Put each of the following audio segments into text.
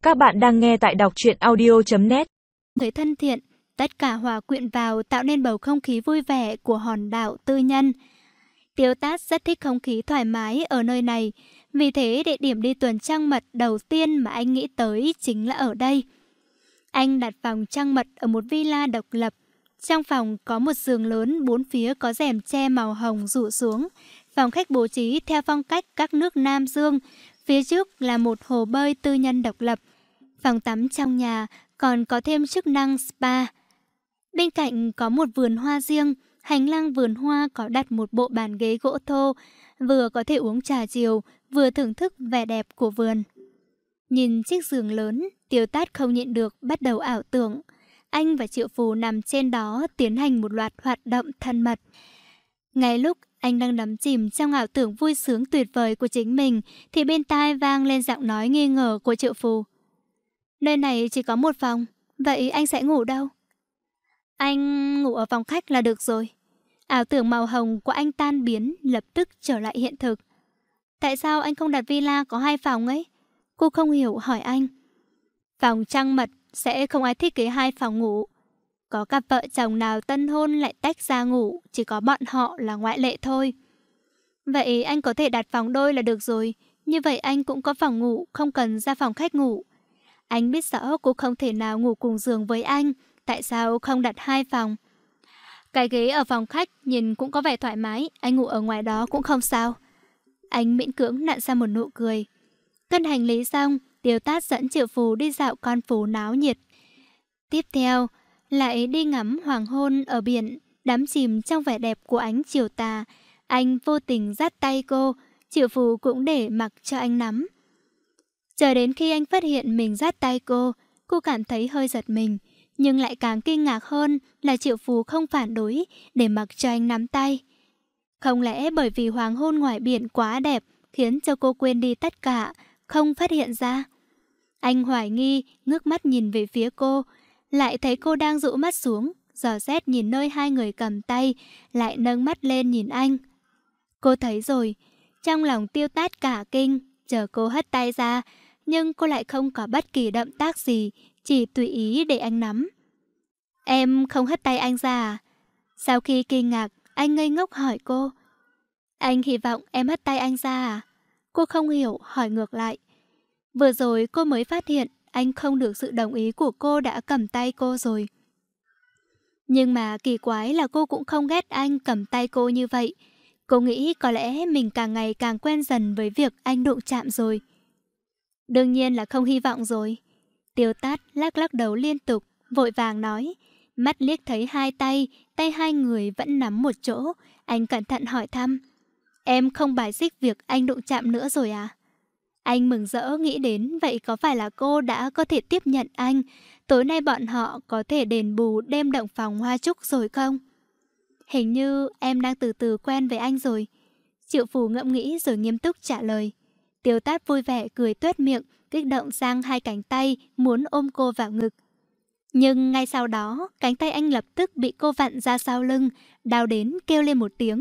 Các bạn đang nghe tại đọc truyện audio.net. Người thân thiện, tất cả hòa quyện vào tạo nên bầu không khí vui vẻ của hòn đảo tư nhân. Tiêu Tát rất thích không khí thoải mái ở nơi này, vì thế địa điểm đi tuần trăng mật đầu tiên mà anh nghĩ tới chính là ở đây. Anh đặt phòng trăng mật ở một villa độc lập. Trong phòng có một giường lớn, bốn phía có rèm tre màu hồng rủ xuống. Phòng khách bố trí theo phong cách các nước Nam Dương. Phía trước là một hồ bơi tư nhân độc lập. Phòng tắm trong nhà còn có thêm chức năng spa. Bên cạnh có một vườn hoa riêng. Hành lang vườn hoa có đặt một bộ bàn ghế gỗ thô, vừa có thể uống trà chiều, vừa thưởng thức vẻ đẹp của vườn. Nhìn chiếc giường lớn, Tiêu Tát không nhịn được bắt đầu ảo tưởng. Anh và Triệu Phù nằm trên đó tiến hành một loạt hoạt động thân mật. Ngay lúc anh đang đắm chìm trong ảo tưởng vui sướng tuyệt vời của chính mình, thì bên tai vang lên giọng nói nghi ngờ của Triệu Phù. Nơi này chỉ có một phòng, vậy anh sẽ ngủ đâu? Anh ngủ ở phòng khách là được rồi. Ảo tưởng màu hồng của anh tan biến, lập tức trở lại hiện thực. Tại sao anh không đặt villa có 2 phòng ấy? Cô không hiểu hỏi anh. Phòng trăng mật sẽ không ai thiết kế 2 phòng ngủ. Có cặp vợ chồng nào tân hôn lại tách ra ngủ, chỉ có bọn họ là ngoại lệ thôi. Vậy anh có thể đặt phòng đôi là được rồi. Như vậy anh cũng có phòng ngủ, không cần ra phòng khách ngủ. Anh biết rõ cô không thể nào ngủ cùng giường với anh. Tại sao không đặt 2 phòng? Cái ghế ở phòng khách nhìn cũng có vẻ thoải mái, anh ngủ ở ngoài đó cũng không sao. Anh miễn cưỡng nặn ra một nụ cười. Cân hành lý xong, Tiêu Tát dẫn Triệu Phù đi dạo con phố náo nhiệt. Tiếp theo, lại đi ngắm hoàng hôn ở biển, đắm chìm trong vẻ đẹp của ánh chiều tà. Anh vô tình dắt tay cô, Triệu Phù cũng để mặc cho anh nắm. Chờ đến khi anh phát hiện mình dắt tay cô cảm thấy hơi giật mình. Nhưng lại càng kinh ngạc hơn là Triệu Phù không phản đối để mặc cho anh nắm tay. Không lẽ bởi vì hoàng hôn ngoài biển quá đẹp khiến cho cô quên đi tất cả, không phát hiện ra? Anh hoài nghi, ngước mắt nhìn về phía cô, lại thấy cô đang rũ mắt xuống, dò xét nhìn nơi hai người cầm tay, lại nâng mắt lên nhìn anh. Cô thấy rồi, trong lòng Tiêu Tát cả kinh, chờ cô hất tay ra, nhưng cô lại không có bất kỳ động tác gì, chỉ tùy ý để anh nắm. Em không hất tay anh ra à? Sau khi kinh ngạc, anh ngây ngốc hỏi cô. Anh hy vọng em hất tay anh ra à? Cô không hiểu, hỏi ngược lại. Vừa rồi cô mới phát hiện anh không được sự đồng ý của cô đã cầm tay cô rồi. Nhưng mà kỳ quái là cô cũng không ghét anh cầm tay cô như vậy. Cô nghĩ có lẽ mình càng ngày càng quen dần với việc anh đụng chạm rồi. Đương nhiên là không hy vọng rồi. Tiêu Tát lắc lắc đầu liên tục, vội vàng nói. Mắt liếc thấy tay hai người vẫn nắm một chỗ. Anh cẩn thận hỏi thăm. Em không bài xích việc anh đụng chạm nữa rồi à? Anh mừng rỡ nghĩ đến vậy có phải là cô đã có thể tiếp nhận anh. Tối nay bọn họ có thể đền bù đêm động phòng hoa trúc rồi không? Hình như em đang từ từ quen với anh rồi. Triệu Phù ngẫm nghĩ rồi nghiêm túc trả lời. Tiêu Tát vui vẻ cười tuét miệng, kích động giang hai cánh tay muốn ôm cô vào ngực. Nhưng ngay sau đó, cánh tay anh lập tức bị cô vặn ra sau lưng, đau đến kêu lên một tiếng.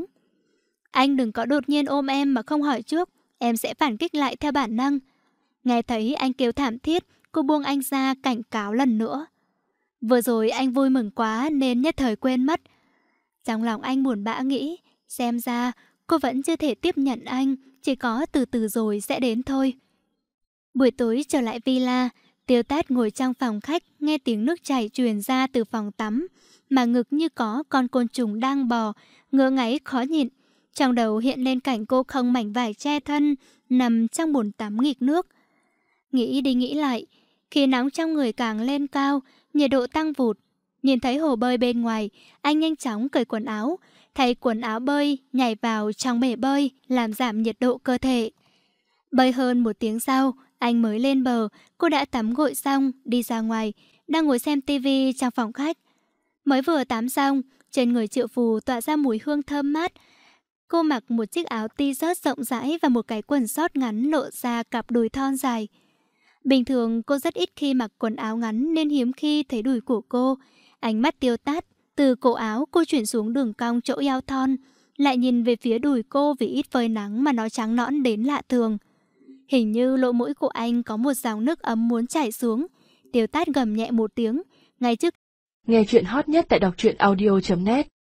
Anh đừng có đột nhiên ôm em mà không hỏi trước, em sẽ phản kích lại theo bản năng. Nghe thấy anh kêu thảm thiết, cô buông anh ra cảnh cáo lần nữa. Vừa rồi anh vui mừng quá nên nhất thời quên mất. Trong lòng anh buồn bã nghĩ, xem ra cô vẫn chưa thể tiếp nhận anh, chỉ có từ từ rồi sẽ đến thôi. Buổi tối trở lại villa, Tiêu Tát ngồi trong phòng khách, nghe tiếng nước chảy truyền ra từ phòng tắm, mà ngực như có con côn trùng đang bò, ngứa ngáy khó nhịn. Trong đầu hiện lên cảnh cô không mảnh vải che thân, nằm trong bồn tắm nghịch nước. Nghĩ đi nghĩ lại, khi nóng trong người càng lên cao, nhiệt độ tăng vụt. Nhìn thấy hồ bơi bên ngoài, anh nhanh chóng cởi quần áo, thay quần áo bơi, nhảy vào trong bể bơi, làm giảm nhiệt độ cơ thể. Bơi hơn 1 tiếng sau, anh mới lên bờ, cô đã tắm gội xong, đi ra ngoài, đang ngồi xem tivi trong phòng khách. Mới vừa tắm xong, trên người Triệu Phù tỏa ra mùi hương thơm mát. Cô mặc một chiếc áo t-shirt rộng rãi và một cái quần sót ngắn lộ ra cặp đùi thon dài. Bình thường cô rất ít khi mặc quần áo ngắn nên hiếm khi thấy đùi của cô. Ánh mắt Tiêu Tát, từ cổ áo cô chuyển xuống đường cong chỗ eo thon, lại nhìn về phía đùi cô vì ít phơi nắng mà nó trắng nõn đến lạ thường. Hình như lỗ mũi của anh có một dòng nước ấm muốn chảy xuống. Tiêu Tát gầm nhẹ một tiếng, ngay trước. Nghe chuyện hot nhất tại đọc truyện audio.net